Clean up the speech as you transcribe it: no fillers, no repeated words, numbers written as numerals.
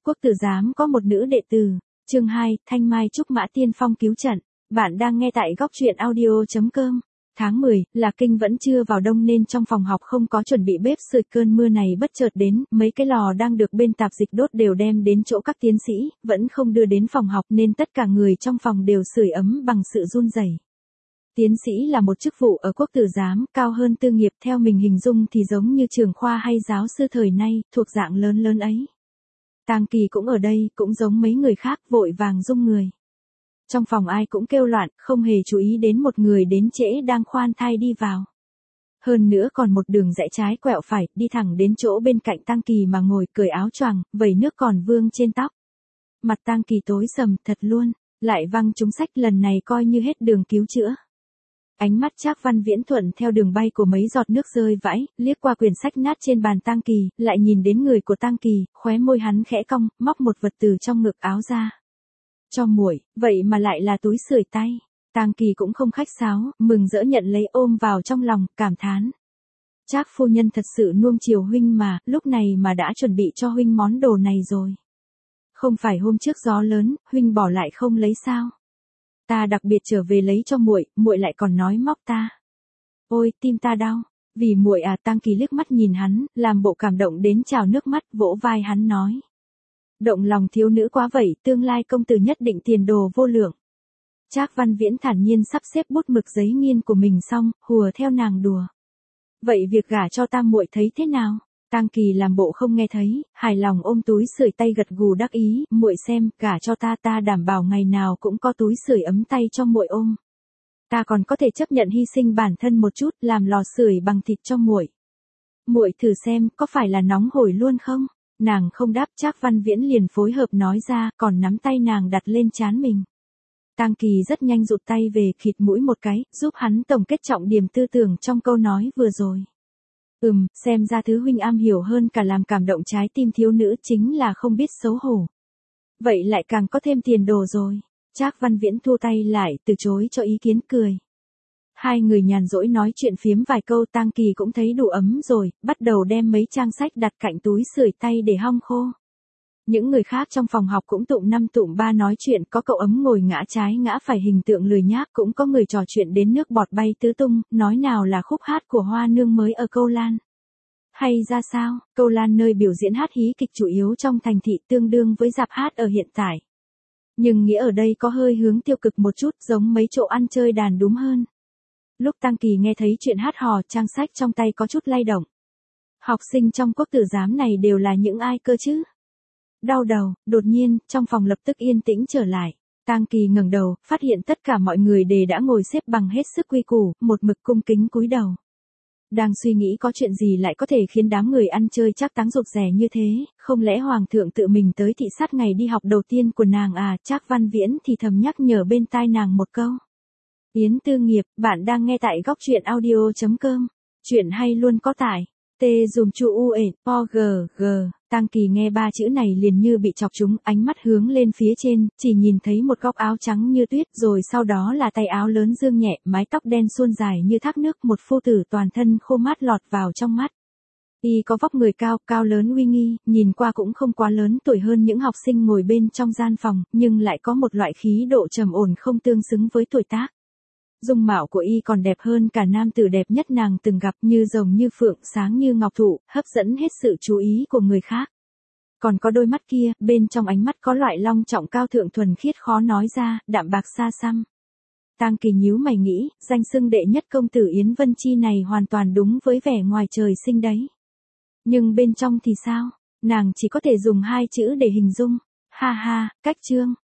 Quốc tử giám có một nữ đệ tử. Chương 2, Thanh Mai Trúc Mã Tiên Phong cứu trận. Bạn đang nghe tại góc truyện audio.com. Tháng 10, là kinh vẫn chưa vào đông nên trong phòng học không có chuẩn bị bếp sưởi. Cơn mưa này bất chợt đến, mấy cái lò đang được bên tạp dịch đốt đều đem đến chỗ các tiến sĩ, vẫn không đưa đến phòng học nên tất cả người trong phòng đều sưởi ấm bằng sự run rẩy. Tiến sĩ là một chức vụ ở Quốc tử giám, cao hơn tư nghiệp, theo mình hình dung thì giống như trưởng khoa hay giáo sư thời nay, thuộc dạng lớn lớn ấy. Tang Kỳ cũng ở đây, cũng giống mấy người khác, vội vàng rung người. Trong phòng ai cũng kêu loạn, không hề chú ý đến một người đến trễ đang khoan thai đi vào. Hơn nữa còn một đường rẽ trái quẹo phải, đi thẳng đến chỗ bên cạnh Tang Kỳ mà ngồi, cởi áo choàng, vẩy nước còn vương trên tóc. Mặt Tang Kỳ tối sầm thật luôn, lại văng trúng sách, lần này coi như hết đường cứu chữa. Ánh mắt Trác Văn Viễn thuận theo đường bay của mấy giọt nước rơi vãi, liếc qua quyển sách nát trên bàn Tang Kỳ, lại nhìn đến người của Tang Kỳ, khóe môi hắn khẽ cong, móc một vật từ trong ngực áo ra. Cho muội, vậy mà lại là túi sưởi tay. Tang Kỳ cũng không khách sáo, mừng rỡ nhận lấy, ôm vào trong lòng, cảm thán. Trác phu nhân thật sự nuông chiều huynh mà, lúc này mà đã chuẩn bị cho huynh món đồ này rồi. Không phải hôm trước gió lớn, huynh bỏ lại không lấy sao? Ta đặc biệt trở về lấy cho muội, muội lại còn nói móc ta. Ôi, tim ta đau, vì muội à. Tang Kỳ liếc mắt nhìn hắn, làm bộ cảm động đến trào nước mắt, vỗ vai hắn nói. Động lòng thiếu nữ quá vậy, tương lai công tử nhất định tiền đồ vô lượng. Trác Văn Viễn thản nhiên sắp xếp bút mực giấy nghiên của mình xong, hùa theo nàng đùa. Vậy việc gả cho ta muội thấy thế nào? Tang Kỳ làm bộ không nghe thấy, hài lòng ôm túi sưởi tay gật gù đắc ý, muội xem, gả cho ta, ta đảm bảo ngày nào cũng có túi sưởi ấm tay cho muội ôm. Ta còn có thể chấp nhận hy sinh bản thân một chút, làm lò sưởi bằng thịt cho muội. Muội thử xem, có phải là nóng hổi luôn không? Nàng không đáp, Trác Văn Viễn liền phối hợp nói ra, còn nắm tay nàng đặt lên trán mình. Tang Kỳ rất nhanh rụt tay về, khịt mũi một cái, giúp hắn tổng kết trọng điểm tư tưởng trong câu nói vừa rồi. Xem ra thứ huynh am hiểu hơn cả làm cảm động trái tim thiếu nữ chính là không biết xấu hổ. Vậy lại càng có thêm tiền đồ rồi. Trác Văn Viễn thua tay lại, từ chối cho ý kiến, cười. Hai người nhàn rỗi nói chuyện phiếm vài câu. Tang Kỳ cũng thấy đủ ấm rồi, bắt đầu đem mấy trang sách đặt cạnh túi sưởi tay để hong khô. Những người khác trong phòng học cũng tụm năm tụm ba nói chuyện, có cậu ấm ngồi ngã trái ngã phải hình tượng lười nhác, cũng có người trò chuyện đến nước bọt bay tứ tung, nói nào là khúc hát của Hoa Nương mới ở Câu Lan. Hay ra sao, Câu Lan nơi biểu diễn hát hí kịch chủ yếu trong thành thị, tương đương với rạp hát ở hiện tại. Nhưng nghĩa ở đây có hơi hướng tiêu cực một chút, giống mấy chỗ ăn chơi đàn đúng hơn. Lúc Tang Kỳ nghe thấy chuyện hát hò, trang sách trong tay có chút lay động. Học sinh trong Quốc tử giám này đều là những ai cơ chứ? Đau đầu, đột nhiên, trong phòng lập tức yên tĩnh trở lại. Tang Kỳ ngẩng đầu, phát hiện tất cả mọi người đều đã ngồi xếp bằng hết sức quy củ, một mực cung kính cúi đầu. Đang suy nghĩ có chuyện gì lại có thể khiến đám người ăn chơi trác táng rụt rè như thế, không lẽ hoàng thượng tự mình tới thị sát ngày đi học đầu tiên của nàng à? Trác Văn Viễn thì thầm nhắc nhở bên tai nàng một câu. Yến Tư Nghiệp, bạn đang nghe tại góc truyện audio.com. Chuyện hay luôn có tại dùm chu UEPOGG. Tang Kỳ nghe ba chữ này liền như bị chọc trúng, ánh mắt hướng lên phía trên, chỉ nhìn thấy một góc áo trắng như tuyết, rồi sau đó là tay áo lớn dương nhẹ, mái tóc đen suôn dài như thác nước, một phu tử toàn thân khô mát lọt vào trong mắt. Y có vóc người cao, cao lớn uy nghi, nhìn qua cũng không quá lớn tuổi hơn những học sinh ngồi bên trong gian phòng, nhưng lại có một loại khí độ trầm ổn không tương xứng với tuổi tác. Dung mạo của y còn đẹp hơn cả nam tử đẹp nhất nàng từng gặp, như rồng như phượng, sáng như ngọc thụ, hấp dẫn hết sự chú ý của người khác. Còn có đôi mắt kia, bên trong ánh mắt có loại long trọng cao thượng thuần khiết khó nói ra, đạm bạc xa xăm. Tang Kỳ nhíu mày nghĩ, danh xưng đệ nhất công tử Yến Vân Chi này hoàn toàn đúng với vẻ ngoài trời sinh đấy. Nhưng bên trong thì sao? Nàng chỉ có thể dùng hai chữ để hình dung. Ha ha, cách trương.